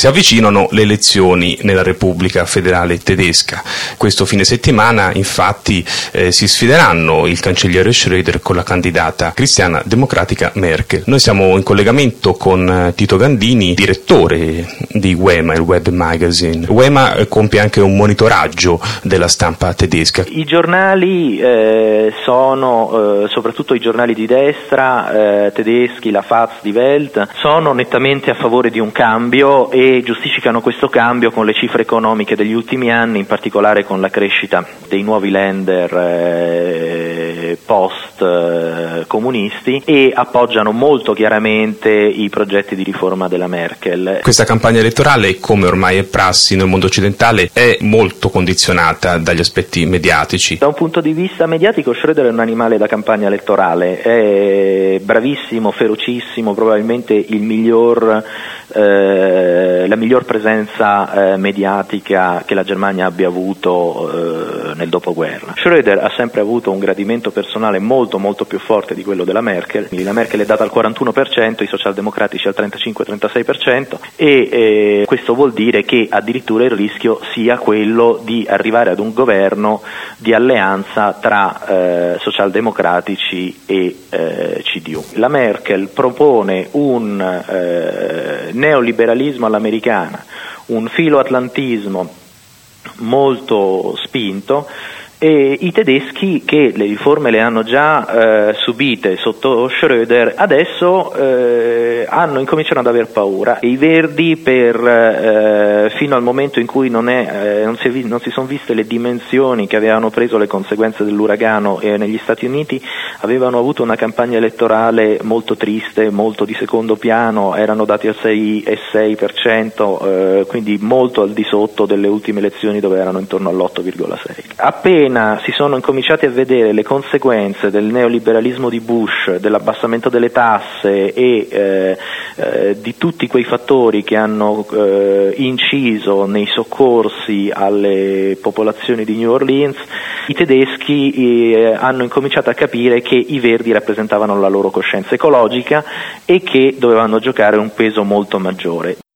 Si avvicinano le elezioni nella Repubblica Federale Tedesca. Questo fine settimana, infatti, si sfideranno il cancelliere Schröder con la candidata cristiana democratica Merkel. Noi siamo in collegamento con Tito Gandini, direttore di Wema, il web magazine. Wema compie anche un monitoraggio della stampa tedesca. I giornali sono, soprattutto i giornali di destra tedeschi, la Faz, Die Welt, sono nettamente a favore di un cambio e giustificano questo cambio con le cifre economiche degli ultimi anni, in particolare con la crescita dei nuovi Länder post-comunisti, e appoggiano molto chiaramente i progetti di riforma della Merkel. Questa campagna elettorale, come ormai è prassi nel mondo occidentale, è molto condizionata dagli aspetti mediatici. Da un punto di vista mediatico Schröder è un animale da campagna elettorale, è bravissimo, ferocissimo, probabilmente la miglior presenza mediatica che la Germania abbia avuto nel dopoguerra. Schröder ha sempre avuto un gradimento personale molto più forte di quello della Merkel. La Merkel è data al 41%, i socialdemocratici al 35-36%, e questo vuol dire che addirittura il rischio sia quello di arrivare ad un governo di alleanza tra socialdemocratici e CDU. La Merkel propone un neoliberalismo all'americana, un filoatlantismo molto spinto, e i tedeschi, che le riforme le hanno già subite sotto Schröder, adesso hanno incominciano ad aver paura. I Verdi, fino al momento in cui non si sono viste le dimensioni che avevano preso le conseguenze dell'uragano negli Stati Uniti, avevano avuto una campagna elettorale molto triste, molto di secondo piano, erano dati al 6,6%, quindi molto al di sotto delle ultime elezioni dove erano intorno all'8,6%. Appena si sono incominciati a vedere le conseguenze del neoliberalismo di Bush, dell'abbassamento delle tasse e di tutti quei fattori che hanno inciso nei soccorsi alle popolazioni di New Orleans, i tedeschi hanno incominciato a capire che i Verdi rappresentavano la loro coscienza ecologica e che dovevano giocare un peso molto maggiore.